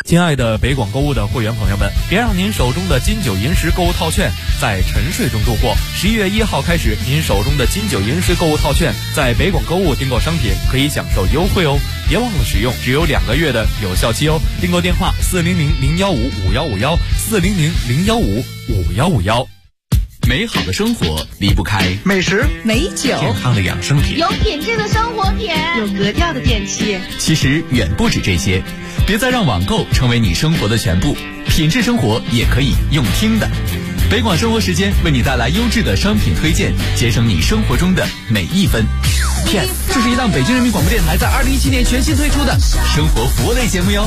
亲爱的北广购物的会员朋友们，别让您手中的金九银十购物套券在沉睡中度过。11月1号开始，您手中的金九银十购物套券在北广购物订购商品可以享受优惠哦，别忘了使用，只有2个月的有效期哦。订购电话400-015-5151，400-015-5151。 美好的生活离不开美食、 美酒、 健康的养生品， 有品质的生活品， 有格调的电器。 其实远不止这些，别再让网购成为你生活的全部，品质生活也可以用听的。北广生活时间为你带来优质的商品推荐，节省你生活中的每一分。Yes， 这是一档北京人民广播电台在2017年全新推出的生活服务类节目哟。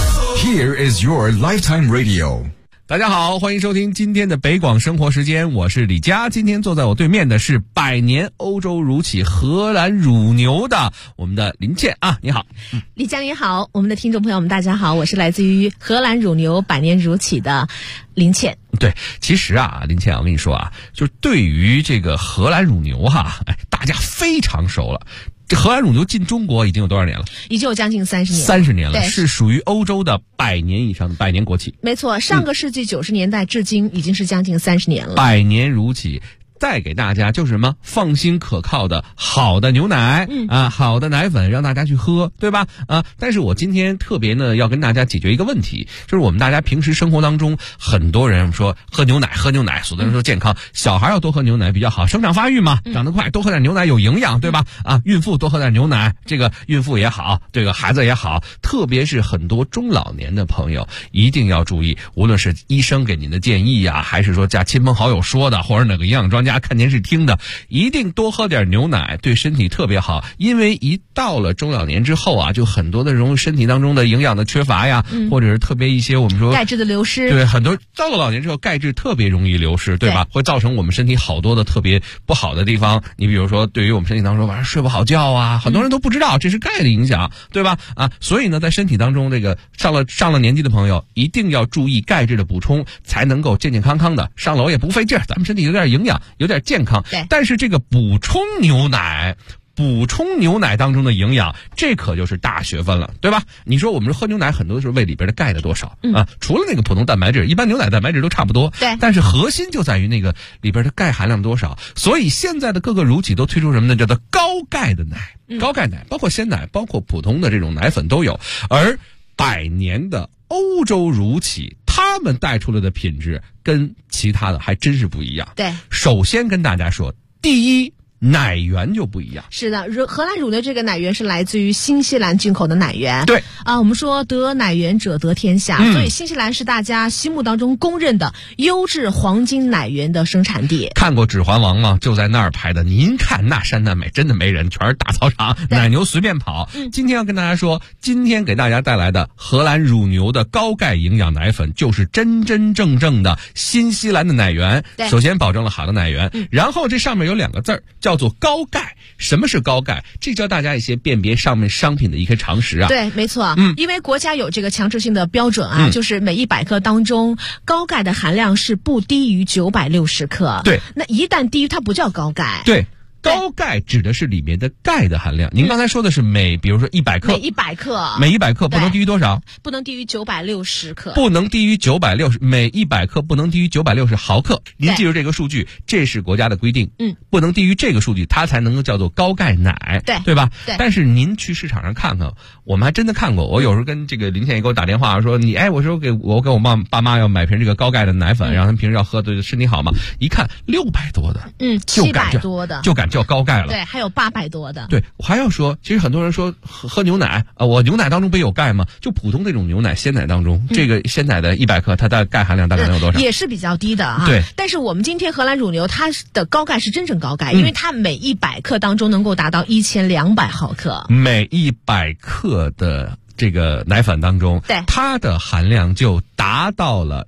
Here is your lifetime radio。 大家好，欢迎收听今天的北广生活时间，我是李佳。今天坐在我对面的是百年欧洲乳企荷兰乳牛的我们的林倩啊，你好。 李佳你好，我们的听众朋友们大家好，我是来自于荷兰乳牛百年乳企的林倩。 对，其实啊，林倩，我跟你说啊，就是对于这个荷兰乳牛哈，大家非常熟了。这荷兰乳牛进中国已经有多少年了？ 已经有将近30年。 30年了， 对， 是属于欧洲的100年以上的百年国企。 没错，上个世纪90年代至今已经是将近30年了。 百年乳企。带给大家就是什么放心可靠的好的牛奶好的奶粉让大家去喝，对吧？但是我今天特别呢要跟大家解决一个问题，就是我们大家平时生活当中很多人说喝牛奶，所有的人说健康，小孩要多喝牛奶比较好，生长发育嘛，长得快，多喝点牛奶有营养，对吧？孕妇多喝点牛奶，这个孕妇也好，这个孩子也好，特别是很多中老年的朋友一定要注意，无论是医生给您的建议呀，还是说家亲朋好友说的，或者哪个营养专家看电视听的，一定多喝点牛奶，对身体特别好。因为一到了中老年之后啊，就很多的容易身体当中的营养的缺乏呀，或者是特别一些我们说钙质的流失， 对，很多到了老年之后钙质特别容易流失，对吧？会造成我们身体好多的特别不好的地方。你比如说对于我们身体当中晚上睡不好觉啊，很多人都不知道这是钙的影响，对吧？所以呢在身体当中这个上了年纪的朋友一定要注意钙质的补充，才能够健健康康的上楼也不费劲儿，咱们身体有点营养，有点健康。但是这个补充牛奶当中的营养，这可就是大学问了，对吧？你说我们喝牛奶很多的时候喂里边的钙的多少除了那个普通蛋白质，一般牛奶蛋白质都差不多， 对， 但是核心就在于那个里边的钙含量多少。所以现在的各个乳企都推出什么呢？叫做高钙的奶，高钙奶，包括鲜奶，包括普通的这种奶粉都有。而100年的欧洲乳企，他们带出来的品质跟其他的还真是不一样。 对， 首先跟大家说，第一，奶源就不一样。 是的，荷兰乳牛这个奶源是来自于新西兰进口的奶源。 对我们说得奶源者得天下，所以新西兰是大家心目当中公认的优质黄金奶源的生产地。 看过《指环王》吗？就在那儿拍的。您看那山那美，真的没人，全是大操场，奶牛随便跑。今天要跟大家说，今天给大家带来的荷兰乳牛的高钙营养奶粉，就是真真正正的新西兰的奶源。首先保证了好的奶源，然后这上面有2个字儿，叫做高钙。什么是高钙？这教大家一些辨别上面商品的一些常识啊。 对，没错。因为国家有这个强制性的标准啊，就是每100克当中高钙的含量是不低于960克。 对， 那一旦低于它不叫高钙。 对，高钙指的是里面的钙的含量。您刚才说的是比如说100克，每100克不能低于多少？ 不能低于960克。 不能低于960，每100克不能低于960毫克。您记住这个数据，这是国家的规定。不能低于这个数据，它才能够叫做高钙奶，对吧？对。但是您去市场上看看，我们还真的看过。我有时候跟这个林倩也给我打电话说，我说给我爸妈要买瓶这个高钙的奶粉，让他们平时要喝对身体好嘛。一看600多的 ，700多的， 就敢叫高钙了。 对，还有800多的。 对，我还要说，其实很多人说喝牛奶我牛奶当中不有钙吗？就普通这种牛奶鲜奶当中，这个鲜奶的100克它的钙含量大概能有多少？ 也是比较低的啊。 对。 但是我们今天荷兰乳牛它的高钙是真正高钙，因为它每100克当中能够达到1200毫克。 每100克的这个奶粉当中，它的含量就达到了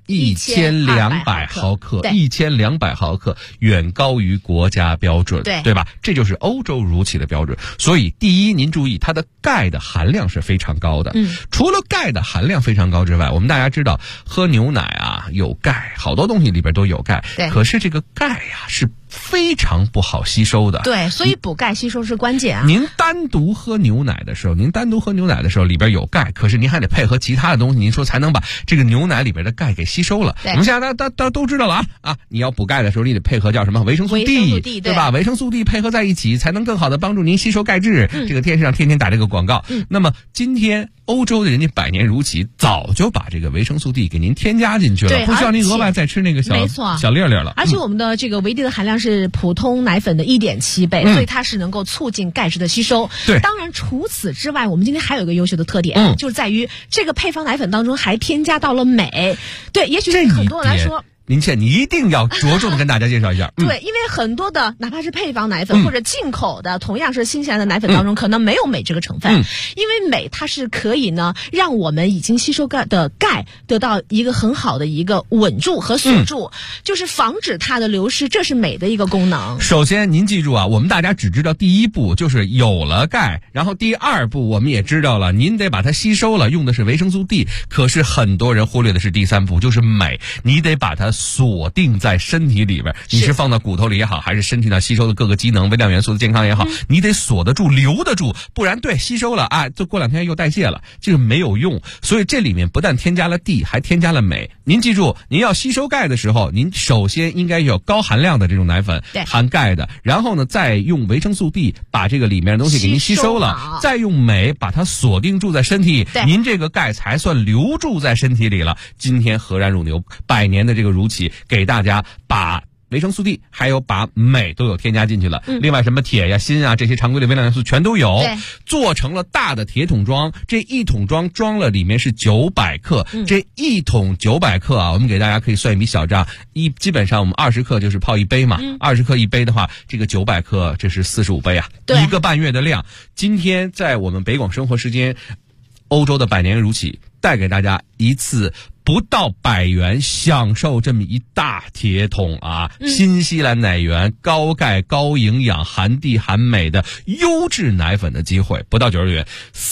1200毫克，1200毫克远高于国家标准，对吧？这就是欧洲乳企的标准。所以第一，您注意它的钙的含量是非常高的。除了钙的含量非常高之外，我们大家知道喝牛奶有钙，好多东西里边都有钙。可是这个钙是非常不好吸收的。 对，所以补钙吸收是关键啊。 您单独喝牛奶的时候，里边有钙，可是您还得配合其他的东西，您说才能把这个牛奶里边的钙给吸收了。我们现在大家都知道了啊，你要补钙的时候，你得配合叫什么维生素 D， 对吧？维生素 D 配合在一起，才能更好的帮助您吸收钙质。这个电视上天天打这个广告。那么今天欧洲的人家百年如期，早就把这个维生素 D 给您添加进去了，不需要您额外再吃那个小粒粒了。 而且我们的这个维 D 的含量是普通奶粉的1.7倍，所以它是能够促进钙质的吸收。 对， 当然除此之外，我们今天还有一个优秀的特点，就是在于这个配方奶粉当中还添加到了镁。对，也许对很多人来说。 您一定要着重的跟大家介绍一下。 对，因为很多的哪怕是配方奶粉或者进口的同样是新西兰的奶粉当中，可能没有镁这个成分。因为镁它是可以呢让我们已经吸收的钙得到一个很好的一个稳住和锁住，就是防止它的流失，这是镁的一个功能。 首先您记住啊，我们大家只知道第一步就是有了钙，然后第二步我们也知道了，您得把它吸收了，用的是维生素 D。可是很多人忽略的是第三步，就是镁，你得把它锁定在身体里边，你是放到骨头里也好，还是身体上吸收的各个机能、微量元素的健康也好，你得锁得住、留得住，不然吸收了啊，就过2天又代谢了，这个没有用。所以这里面不但添加了 D， 还添加了镁。您记住，您要吸收钙的时候，您首先应该有高含量的这种奶粉，含钙的，然后呢，再用维生素 D 把这个里面的东西给您吸收了，再用镁把它锁定住在身体，您这个钙才算留住在身体里了。今天荷兰乳牛100年的这个如期，给大家把维生素 D 还有把镁都有添加进去了，另外什么铁呀、锌啊这些常规的微量元素全都有，做成了大的铁桶装，这一桶装装了里面是900克，这一桶900克啊，我们给大家可以算一笔小账，基本上我们20克就是泡一杯嘛，20克一杯的话，这个900克这是45杯啊，1个半月的量。今天在我们北广生活时间欧洲的100年如期，带给大家一次不到100元享受这么一大铁桶啊，新西兰奶源高钙高营养含 D 含镁的优质奶粉的机会，不到90元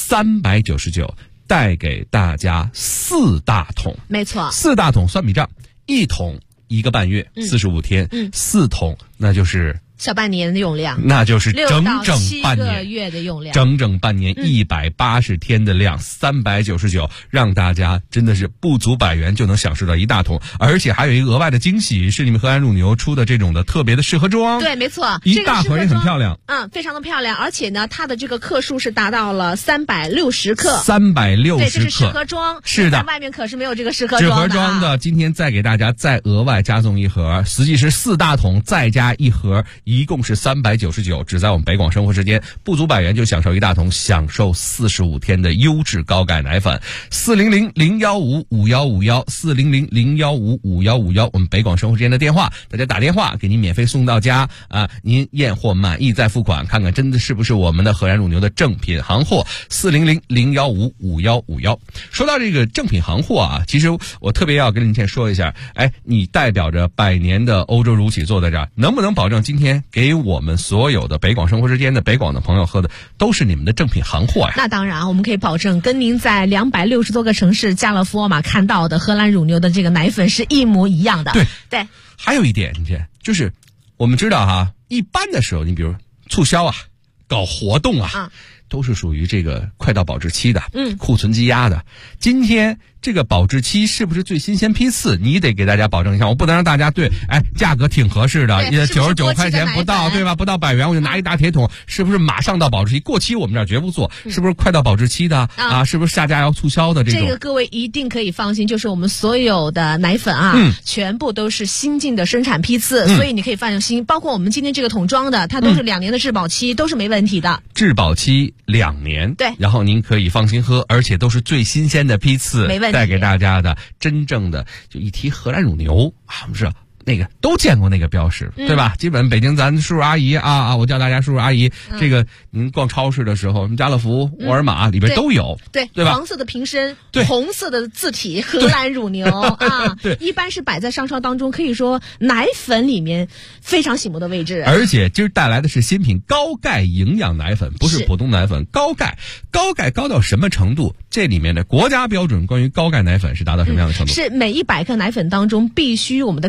，399带给大家4大桶。没错，4大桶算笔账，一桶1个半月，45天，4桶那就是小半年的用量， 那就是整整半年， 6到7个月的用量， 整整半年180天的量，399，让大家真的是不足100元就能享受到一大桶，而且还有一个额外的惊喜，是你们荷兰乳牛出的这种的特别的适合装。对，没错，一大盒也很漂亮，非常的漂亮，而且呢，它的这个克数是达到了360克，360克，对，这是适合装，是的，外面可是没有这个适合装的。适合装的，今天再给大家再额外加送一盒，实际是4大桶再加一盒。一共是399，只在我们北广生活时间，不足100元就享受一大桶，享受45天的优质高钙奶粉。400-015-5151，400-015-5151，我们北广生活时间的电话，大家打电话给您免费送到家啊！您验货满意再付款，看看真的是不是我们的荷兰乳牛的正品行货。400-015-5151。说到这个正品行货啊，其实我特别要跟您先说一下，你代表着100年的欧洲乳企坐在这儿，能不能保证今天给我们所有的北广生活时间的北广的朋友喝的都是你们的正品行货呀？那当然，我们可以保证跟您在260多个城市家乐福、沃尔玛看到的荷兰乳牛的这个奶粉是一模一样的。对，还有一点，就是我们知道哈，一般的时候，你比如促销啊，搞活动啊，都是属于这个快到保质期的，库存积压的。今天这个保质期是不是最新鲜批次？你得给大家保证一下，我不能让大家价格挺合适的，99块钱不到，对吧？不到100元我就拿一大铁桶，是不是马上到保质期？过期我们这儿绝不做，是不是快到保质期的啊？是不是下架要促销的这种？这个各位一定可以放心，就是我们所有的奶粉啊，全部都是新进的生产批次，所以你可以放心。包括我们今天这个桶装的，它都是2年的质保期，都是没问题的。质保期2年，对，然后您可以放心喝，而且都是最新鲜的批次，没问题。带给大家的真正的，就一提荷兰乳牛啊，我们是那个都见过那个标识，对吧？基本北京咱叔叔阿姨我叫大家叔叔阿姨，这个您逛超市的时候，家乐福、沃尔玛里边都有，对吧？黄色的瓶身，红色的字体，荷兰乳牛啊，对，一般是摆在商超当中，可以说奶粉里面非常醒目的位置。而且今儿带来的是新品高钙营养奶粉，不是普通奶粉，高钙高到什么程度？这里面的国家标准关于高钙奶粉是达到什么样的程度？是每100克奶粉当中必须我们的钙含量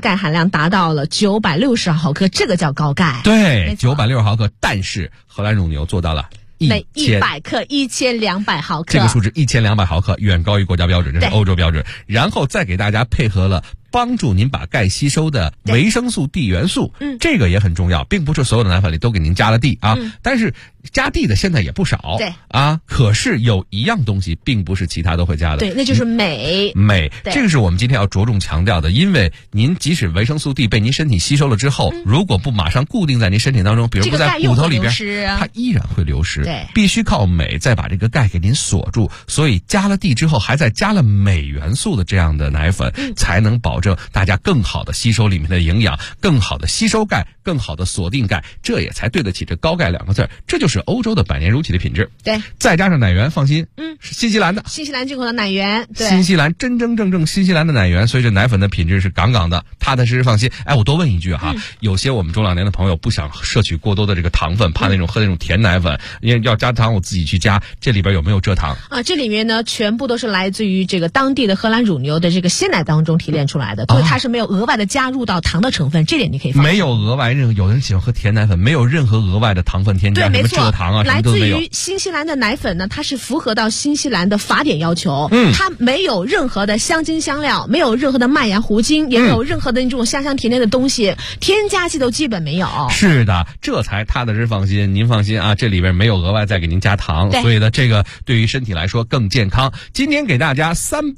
量达到了960毫克，这个叫高钙。 对，960毫克，但是荷兰乳牛做到了每100克1200毫克， 这个数值1200毫克远高于国家标准，这是欧洲标准。然后再给大家配合了帮助您把钙吸收的维生素 D 元素，这个也很重要，并不是所有的奶粉里都给您加了 D 啊，但是加 D 的现在也不少， 对啊，可是有一样东西并不是其他都会加的， 对，那就是镁。 这个是我们今天要着重强调的，因为您即使维生素 D 被您身体吸收了之后，如果不马上固定在您身体当中，比如不在骨头里边，它依然会流失， 对， 必须靠镁再把这个钙给您锁住，所以加了 D 之后，还再加了镁元素的这样的奶粉，才能保证大家更好的吸收里面的营养，更好的吸收钙，更好的锁定钙，这也才对得起这高钙2个字。这就是欧洲的百年乳企的品质。 对， 再加上奶源，放心，是新西兰的， 新西兰进口的奶源，对， 新西兰真正新西兰的奶源，所以这奶粉的品质是杠杠的，踏踏实实放心。哎，我多问一句哈，有些我们中老年的朋友不想摄取过多的这个糖分，怕那种喝那种甜奶粉，因为要加糖我自己去加，这里边有没有蔗糖啊？这里面呢全部都是来自于这个当地的荷兰乳牛的这个鲜奶当中提炼出来的，所以它是没有额外的加入到糖的成分，这点你可以放心。 没有额外任何，有的人喜欢喝甜奶粉，没有任何额外的糖分添加， 对， 什么蔗糖啊，什么都没有。 来自于新西兰的奶粉呢，它是符合到新西兰的法典要求，它没有任何的香精香料，没有任何的麦芽糊精，也没有任何的那种香香甜甜的东西，添加剂都基本没有。 是的，这才踏踏实实放心。您放心啊，这里边没有额外再给您加糖，所以呢，这个对于身体来说更健康。今天给大家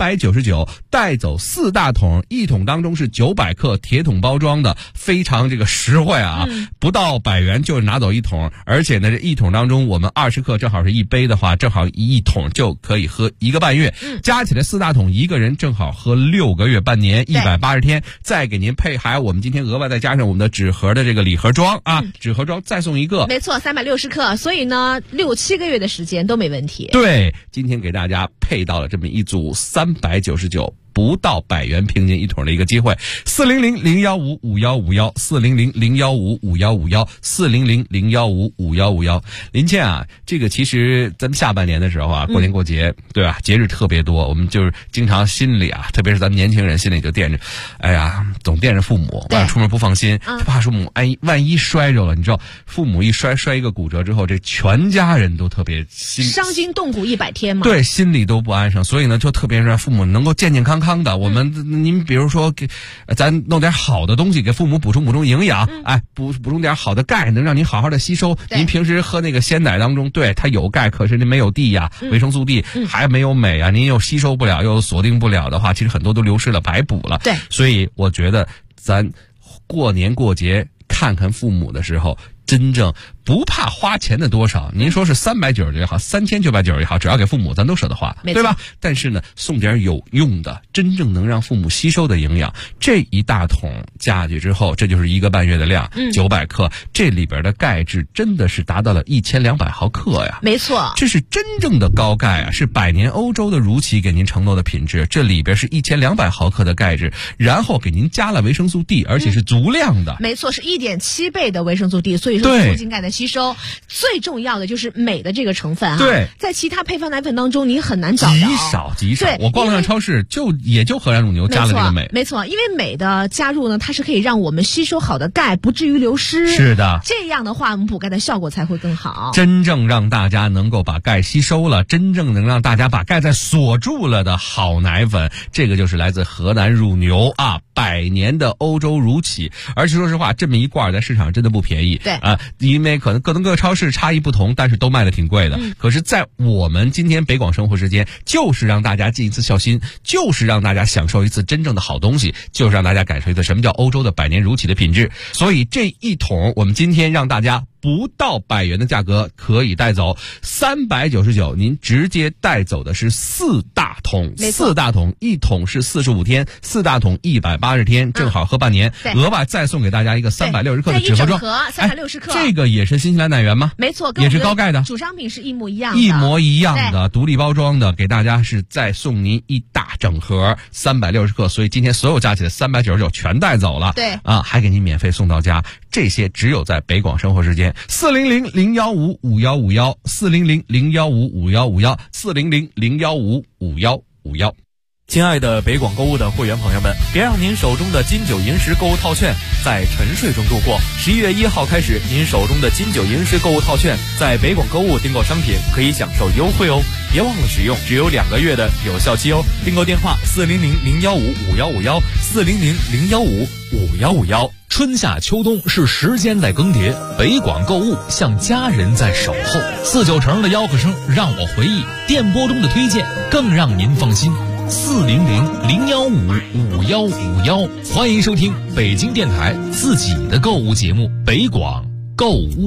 399带走4大桶，1桶当中是900克铁桶包装的，非常这个实惠啊，不到100元就拿走1桶，而且呢，这1桶当中我们20克正好是1杯的话，正好1桶就可以喝1个半月，加起来4大桶，一个人正好喝6个月半年，180天，再给您配还有我们今天额外再加上我们的纸盒的这个礼盒装啊，纸盒装再送一个， 没错，360克，所以呢6、7个月的时间都没问题。 对，今天给大家配到了这么一组399。不到100元平均1桶的一个机会，400-015-5151，400-015-5151，400-015-5151。林倩啊，这个其实咱们下半年的时候啊，过年过节，对吧？节日特别多，我们就是经常心里啊，特别是咱们年轻人心里就惦着，哎呀，总惦着父母，晚上出门不放心，怕父母万一摔着了，你知道，父母一摔一个骨折之后，这全家人都特别伤筋动骨100天嘛， 对，心里都不安生，所以呢，就特别让父母能够健健康康的。我们您比如说咱弄点好的东西给父母补充营养，哎，补充点好的钙，能让您好好的吸收。您平时喝那个鲜奶当中，对它有钙，可是您没有 D 呀，维生素 D 还没有镁啊，您又吸收不了，又锁定不了的话，其实很多都流失了，白补了。 对， 所以我觉得咱过年过节看看父母的时候，真正不怕花钱的多少，您说是390也好，3990也好，只要给父母咱都舍得花，对吧？但是呢，送点有用的，真正能让父母吸收的营养，这一大桶加去之后，这就是1个半月的量，900克，这里边的钙质真的是达到了1200毫克呀， 没错， 这是真正的高钙啊，是100年欧洲的乳企给您承诺的品质，这里边是1200毫克的钙质，然后给您加了维生素 D， 而且是足量的， 没错，是1.7倍的维生素 D， 所以说促进钙的吸收。最重要的就是镁的这个成分啊， 对， 在其他配方奶粉当中你很难找到， 极少。我逛了趟超市，也就荷兰乳牛加了这个镁， 没错，因为镁的加入呢，它是可以让我们吸收好的钙不至于流失， 是的， 这样的话我们补钙的效果才会更好， 真正让大家能够把钙吸收了，真正能让大家把钙再锁住了的好奶粉，这个就是来自荷兰乳牛啊，100年的欧洲乳企，而且说实话，这么一罐在市场真的不便宜， 对啊，因为可能各个超市差异不同，但是都卖的挺贵的。可是，在我们今天北广生活时间，就是让大家尽一次孝心，就是让大家享受一次真正的好东西，就是让大家感受一次什么叫欧洲的100年乳企的品质。所以这一桶，我们今天让大家不到100元的价格可以带走，399，您直接带走的是4大桶，4大桶，1桶是45天，4大桶180天，正好喝半年。额外再送给大家一个360克的纸盒装 ，360克， 这个也是新西兰奶源吗？ 没错， 也是高钙的， 主商品是一模一样的，独立包装的，给大家是再送您一大整盒360克，所以今天所有加起来399全带走了， 对啊，还给您免费送到家。这些只有在北广生活时间，400-015-5151，400-015-5151，400-015-5151。 亲爱的北广购物的会员朋友们，别让您手中的金九银十购物套券在沉睡中度过。11月1号开始，您手中的金九银十购物套券在北广购物订购商品可以享受优惠哦，别忘了使用，只有2个月的有效期哦。订购电话400-015-5151，400-015-5151。 春夏秋冬是时间在更迭，北广购物像家人在守候。496城的吆喝声让我回忆，电波中的推荐更让您放心。400-015-5151，欢迎收听北京电台自己的购物节目《北广购物》。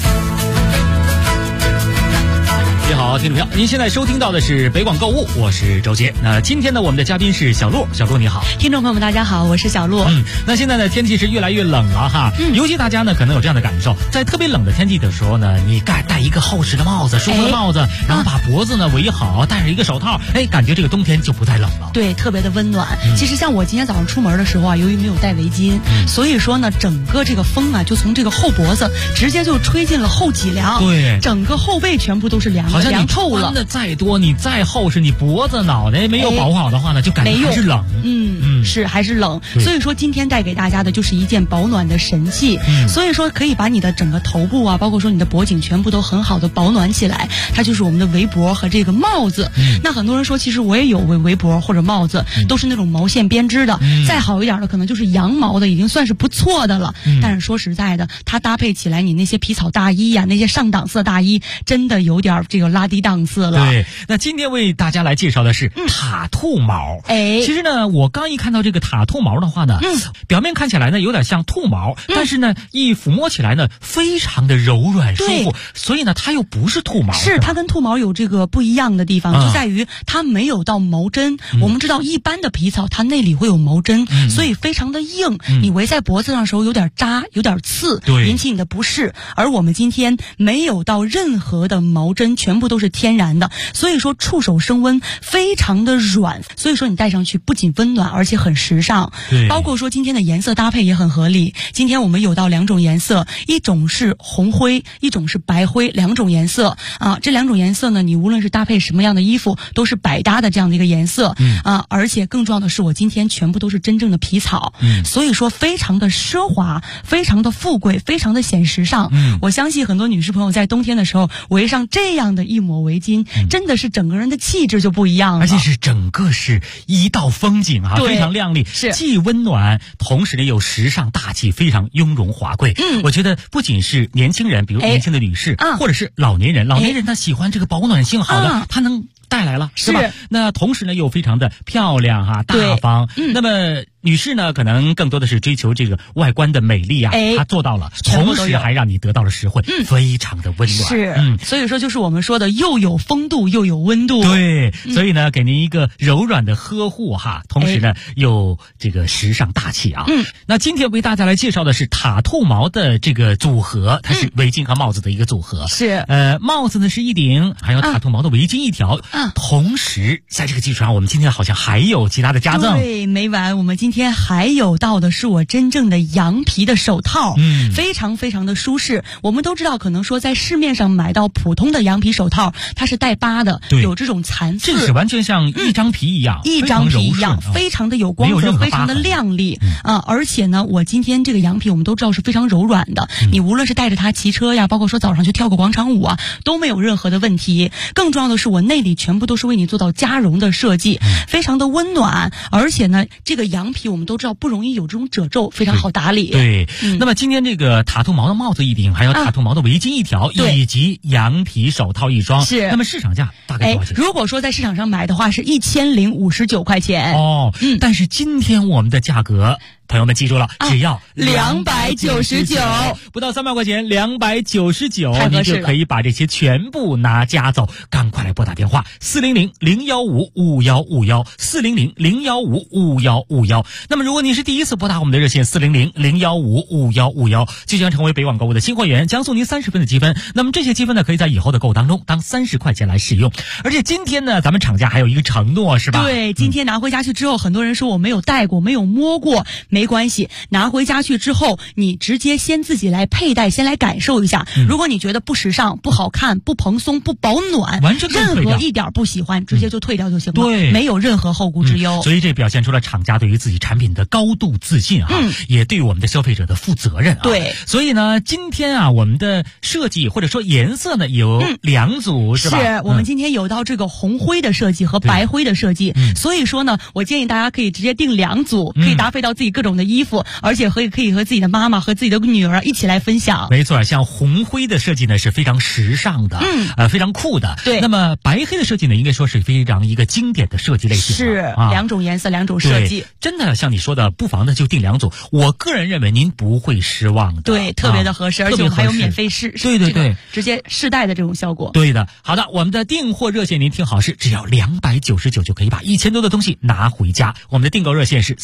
你好，听众朋友，您现在收听到的是北广购物，我是周杰。那今天呢，我们的嘉宾是小璐，小璐你好。 听众朋友们，大家好，我是小璐。 那现在呢，天气是越来越冷了哈，尤其大家呢可能有这样的感受，在特别冷的天气的时候呢，你戴一个厚实的帽子，舒服的帽子，然后把脖子呢围好，戴上一个手套，感觉这个冬天就不太冷了。 对，特别的温暖。其实像我今天早上出门的时候啊，由于没有带围巾，所以说呢，整个这个风啊，就从这个后脖子直接就吹进了后脊梁，对，整个后背全部都是凉的，凉透了。 的再多，你再厚实，你脖子脑袋没有保护好的话呢，就感觉还是冷。 是还是冷。所以说今天带给大家的就是一件保暖的神器。所以说可以把你的整个头部啊，包括说你的脖颈全部都很好的保暖起来。它就是我们的围脖和这个帽子。那很多人说，其实我也有围脖或者帽子，都是那种毛线编织的。再好一点的可能就是羊毛的，已经算是不错的了。但是说实在的，它搭配起来，你那些皮草大衣呀，那些上档次的大衣，真的有点这个拉低档次了。 对，那今天为大家来介绍的是塔兔毛。其实呢，我刚一看到这个塔兔毛的话呢，表面看起来呢有点像兔毛，但是呢一抚摸起来呢非常的柔软舒服，所以呢它又不是兔毛。 是它跟兔毛有这个不一样的地方，就在于它没有到毛针。我们知道一般的皮草它内里会有毛针，所以非常的硬，你围在脖子上的时候有点扎，有点刺，引起你的不适。而我们今天没有到任何的毛针，全部都是天然的，所以说触手升温，非常的软，所以说你戴上去不仅温暖，而且很时尚。包括说今天的颜色搭配也很合理。今天我们有到2种颜色，一种是红灰，一种是白灰，2种颜色啊。这2种颜色呢，你无论是搭配什么样的衣服，都是百搭的这样的一个颜色而且更重要的是，我今天全部都是真正的皮草，所以说非常的奢华，非常的富贵，非常的显时尚。我相信很多女士朋友在冬天的时候围上这样的一抹围巾，真的是整个人的气质就不一样了， 而且是整个是一道风景啊，非常亮丽，是既温暖，同时呢又时尚大气，非常雍容华贵。我觉得不仅是年轻人，比如年轻的女士，或者是老年人，他喜欢这个保暖性好的，他能带来了，是吧？那同时呢又非常的漂亮大方。那么女士呢，可能更多的是追求这个外观的美丽她做到了，同时还让你得到了实惠，非常的温暖。 是，所以说就是我们说的又有风度又有温度。 对，所以呢给您一个柔软的呵护同时呢又这个时尚大气啊。那今天为大家来介绍的是塔兔毛的这个组合，它是围巾和帽子的一个组合。 是， 帽子呢是一顶，还有塔兔毛的围巾一条。同时在这个基础上，我们今天好像还有其他的加赠。 对，没完，我们今天还有到的是我真正的羊皮的手套，非常非常的舒适。我们都知道，可能说在市面上买到普通的羊皮手套，它是带疤的，有这种残刺， 这是完全像一张皮一样， 一张皮一样，非常的有光泽，非常的亮丽而且呢，我今天这个羊皮我们都知道是非常柔软的，你无论是带着它骑车呀，包括说早上去跳个广场舞都没有任何的问题。更重要的是，我内里全部都是为你做到加绒的设计，非常的温暖。而且呢，这个羊皮我们都知道不容易有这种褶皱，非常好打理。 对，那么今天这个塔兔毛的帽子一顶，还有塔兔毛的围巾一条，以及羊皮手套一双。是，那么市场价大概多少钱？ 如果说在市场上买的话是1059块钱。 但是今天我们的价格，朋友们记住了，只要 299， 不到300块钱，299，你就可以把这些全部拿家走。赶快来拨打电话400-015-5151，400-015-5151。那么如果你是第一次拨打我们的热线400-015-5151，就将成为北网购物的新会员，将送您30分的积分。那么这些积分呢，可以在以后的购物当中当30块钱来使用。而且今天呢，咱们厂家还有一个承诺，是吧？ 对，今天拿回家去之后，很多人说我没有戴过，没有摸过。 没关系，拿回家去之后，你直接先自己来佩戴，先来感受一下。如果你觉得不时尚、不好看、不蓬松、不保暖， 完全任何一点不喜欢，直接就退掉就行了， 对， 没有任何后顾之忧。 所以这表现出了厂家对于自己产品的高度自信啊，也对我们的消费者的负责任啊。 对， 所以呢，今天啊，我们的设计或者说颜色呢有2组，是吧？ 是我们今天有到这个红灰的设计和白灰的设计，所以说呢，我建议大家可以直接订2组，可以搭配到自己各种的衣服，而且可以和自己的妈妈和自己的女儿一起来分享。 没错，像红灰的设计呢是非常时尚的，非常酷的。 对， 那么白黑的设计呢，应该说是非常一个经典的设计类型。 是2种颜色，2种设计。 真的像你说的，不妨呢就订2组。我个人认为您不会失望的。 对，特别的合适，而且我们还有免费试。 对， 直接试戴的这种效果。 对的。好的，我们的订货热线您听好，是只要299就可以把1000多的东西拿回家。我们的订购热线是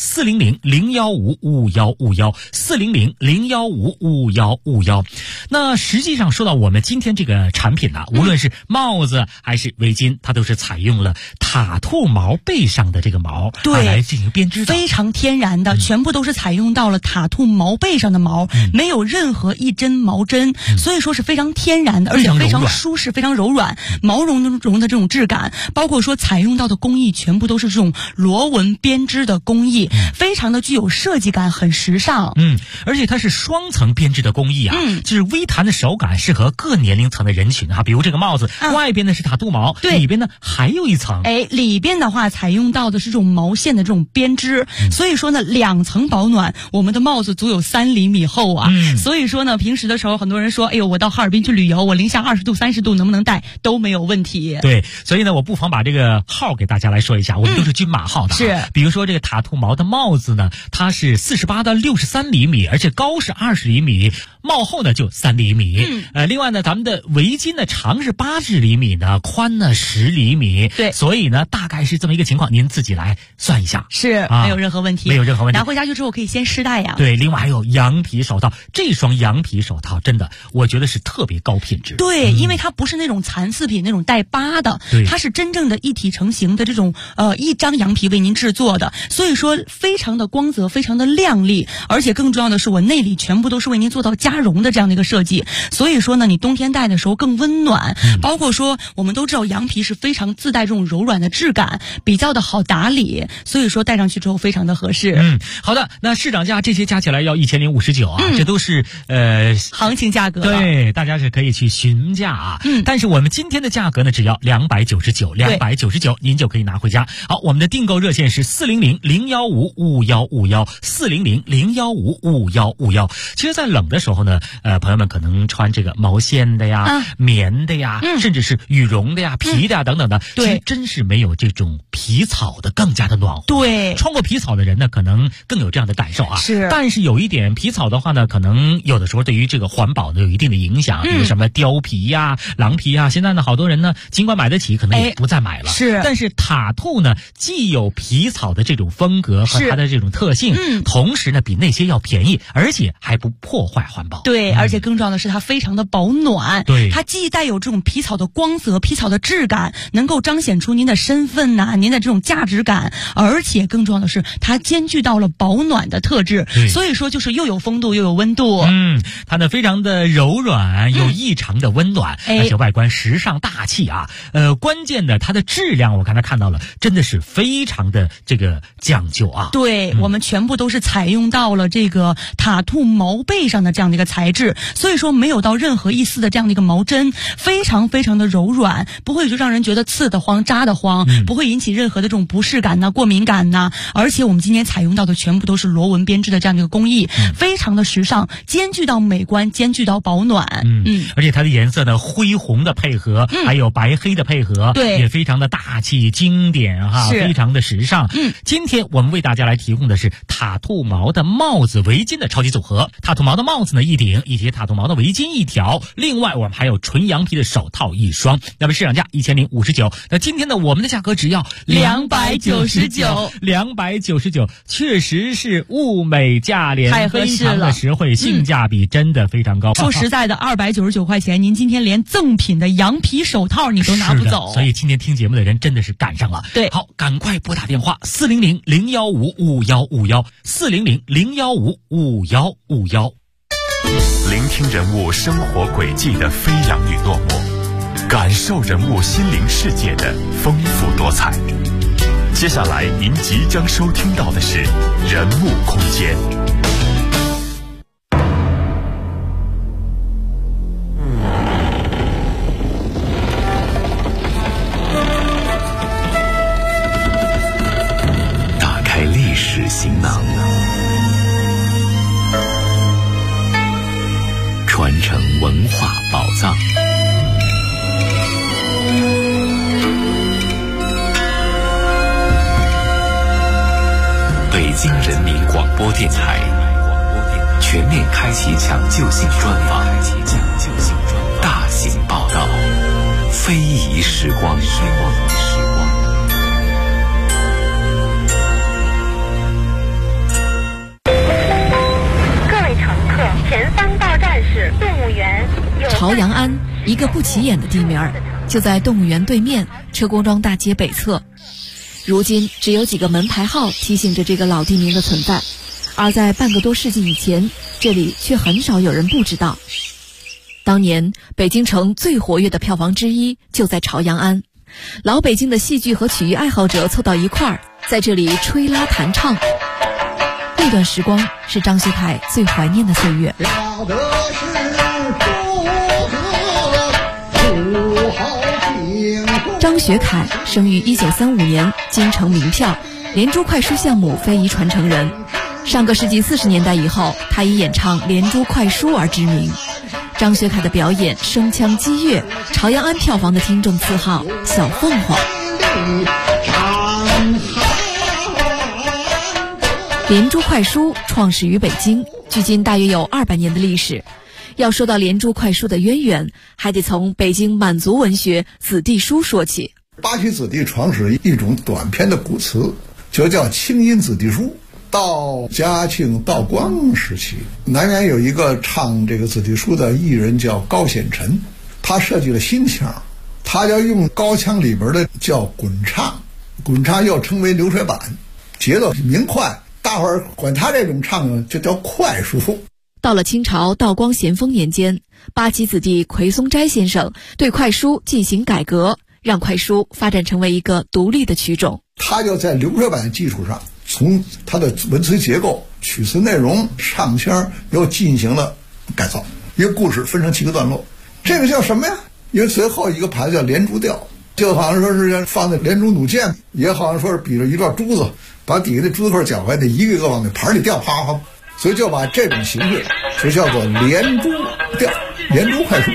400-015-515，400-015-515。那实际上说到我们今天这个产品呢，无论是帽子还是围巾，它都是采用了塔兔毛背上的这个毛来进行编织的， 非常天然的，全部都是采用到了塔兔毛背上的毛，没有任何一针毛针，所以说是非常天然的，而且非常舒适，非常柔软，毛茸茸的这种质感，包括说采用到的工艺全部都是这种螺纹编织的工艺，非常的具有设计感，很时尚。 而且它是双层编织的工艺啊，就是微弹的手感，适合各年龄层的人群啊。比如这个帽子，外边呢是塔兔毛，里边呢还有一层。 里边的话采用到的是这种毛线的这种编织，所以说呢2层保暖，我们的帽子足有3厘米厚啊。所以说呢，平时的时候很多人说，哎呦，我到哈尔滨去旅游，我零下20度、30度能不能戴都没有问题。 对，所以呢，我不妨把这个号给大家来说一下，我们都是均码号的。 是， 比如说这个塔兔毛的帽子呢，它是48到63厘米，而且高是20厘米，帽厚呢就3厘米。另外呢，咱们的围巾呢长是80厘米呢，宽呢10厘米。 对， 所以呢，大概是这么一个情况，您自己来算一下。 是，没有任何问题， 没有任何问题。 拿回家去之后可以先试戴呀。 对，另外还有羊皮手套，这双羊皮手套真的，我觉得是特别高品质。 对，因为它不是那种残次品，那种带疤的，它是真正的一体成型的这种一张羊皮为您制作的，所以说非常的光泽，非常的亮丽，而且更重要的是我内里全部都是为您做到加绒的这样的一个设计，所以说呢，你冬天戴的时候更温暖。包括说我们都知道羊皮是非常自带这种柔软的质感，比较的好打理，所以说戴上去之后非常的合适。 好的，那市场价这些加起来要1059啊，这都是行情价格。 对，大家是可以去询价啊。但是我们今天的价格呢，只要299，您就可以拿回家。好，我们的订购热线是400-015-515，400-015-515。其实在冷的时候呢，朋友们可能穿这个毛线的呀、棉的呀，甚至是羽绒的呀、皮的呀等等的，其实真是没有这种皮草的更加的暖和。 对， 穿过皮草的人呢，可能更有这样的感受啊。 是， 但是有一点，皮草的话呢，可能有的时候对于这个环保呢有一定的影响，比如什么貂皮呀、狼皮呀，现在呢好多人呢尽管买得起，可能也不再买了。 是， 但是塔兔呢，既有皮草的这种风格和它的这种特性，同时呢比那些要便宜，而且还不破坏环保。 对，而且更重要的是它非常的保暖。 对， 它既带有这种皮草的光泽、皮草的质感，能够彰显出您的身份呐、您的这种价值感，而且更重要的是它兼具到了保暖的特质。所以说就是又有风度又有温度。 它呢非常的柔软，有异常的温暖，而且外观时尚大气啊。关键的它的质量我刚才看到了，真的是非常的这个讲究啊。 对，我们全部都是采用到了这个塔兔毛背上的这样的一个材质，所以说没有到任何一丝的这样的一个毛针，非常非常的柔软，不会就让人觉得刺得慌、扎得慌，不会引起任何的这种不适感呐、过敏感呐。而且我们今天采用到的全部都是螺纹编织的这样的一个工艺，非常的时尚，兼具到美观，兼具到保暖。 而且它的颜色呢，灰红的配合，还有白黑的配合，也非常的大气经典哈，非常的时尚。今天我们为大家来提供的是塔兔毛的帽子、围巾的超级组合。塔兔毛的帽子呢， 一顶，以及塔图毛的围巾一条，另外我们还有纯羊皮的手套一双。那么市场价1059，那今天呢我们的价格只要299，确实是物美价廉， 太合适了， 非常的实惠，性价比真的非常高。 说实在的，299块钱，您今天连赠品的羊皮手套你都拿不走。 所以今天听节目的人真的是赶上了。 对， 好，赶快拨打电话400-015-5151，400-015-5151。 聆听人物生活轨迹的飞扬与落寞，感受人物心灵世界的丰富多彩。接下来您即将收听到的是人物空间。 打开历史行囊，传承文化宝藏。北京人民广播电台全面开启抢救性专访，大型报道，非遗时光。 各位乘客，前方到站是动物园。 朝阳庵，一个不起眼的地名，就在动物园对面车公庄大街北侧。如今只有几个门牌号提醒着这个老地名的存在，而在半个多世纪以前，这里却很少有人不知道。当年北京城最活跃的票房之一就在朝阳庵，老北京的戏剧和曲艺爱好者凑到一块儿，在这里吹拉弹唱。那段时光是张学凯最怀念的岁月。张学凯生于1935年，京城名票，连珠快书项目非遗传承人。上个世纪40年代以后，他以演唱连珠快书而知名。张学凯的表演声腔激越，朝阳庵票房的听众赐号小凤凰。连珠快书创始于北京，距今大约有200年的历史。要说到连珠快书的渊源，还得从北京满族文学子弟书说起。 八旗子弟创始一种短篇的古词，就叫清音子弟书。到嘉庆、道光时期，南园有一个唱这个子弟书的艺人叫高显臣，他设计了新腔，他要用高腔里边的叫滚唱，滚唱又称为流水板，节奏明快，大伙儿管他这种唱就叫快书。 到了清朝道光咸丰年间，八旗子弟奎松斋先生对快书进行改革，让快书发展成为一个独立的曲种。 他就在流水板基础上，从他的文词结构、曲词内容、唱腔又进行了改造。一个故事分成7个段落，这个叫什么呀？因为最后一个牌子叫连珠调，就好像说是放在连珠弩箭，也好像说是比着一段珠子，把底下的珠子块搅开，得一个一个往那盘里掉，啪啪。所以就把这种形式就叫做连珠调，连珠快书。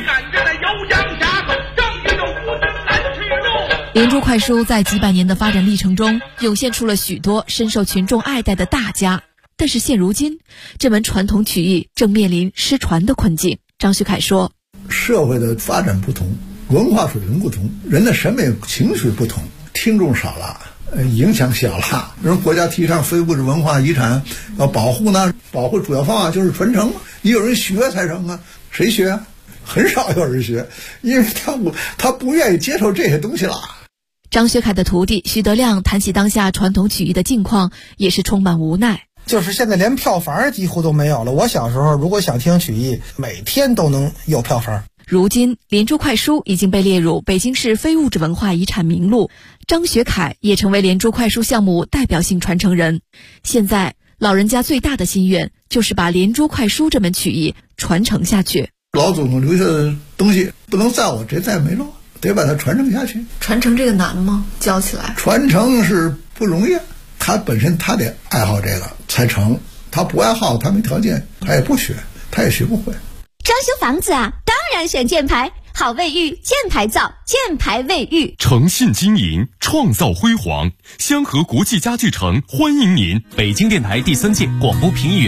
连珠快书在几百年的发展历程中，涌现出了许多深受群众爱戴的大家。但是现如今，这门传统曲艺正面临失传的困境。张学凯说， 社会的发展不同，文化水平不同，人的审美情绪不同，听众少了，影响小了。人国家提倡非物质文化遗产要保护呢，保护主要方法就是传承，也有人学才成啊。谁学啊？很少有人学，因为他不愿意接受这些东西了。 张学凯的徒弟徐德亮谈起当下传统曲艺的境况，也是充满无奈。 就是现在连票房几乎都没有了。我小时候如果想听曲艺，每天都能有票房。 如今连珠快书已经被列入北京市非物质文化遗产名录，张学凯也成为连珠快书项目代表性传承人。现在老人家最大的心愿就是把连珠快书这门曲艺传承下去。 老祖宗留下的东西不能在我这代没了，得把它传承下去。 传承这个难吗？教起来传承是不容易，他本身他得爱好这个才成，他不爱好，他没条件，他也不学，他也学不会。 装修房子啊，当然选箭牌，好卫浴，箭牌造，箭牌卫浴， 诚信经营，创造辉煌。香河国际家具城欢迎您。 北京电台第3届广播评议员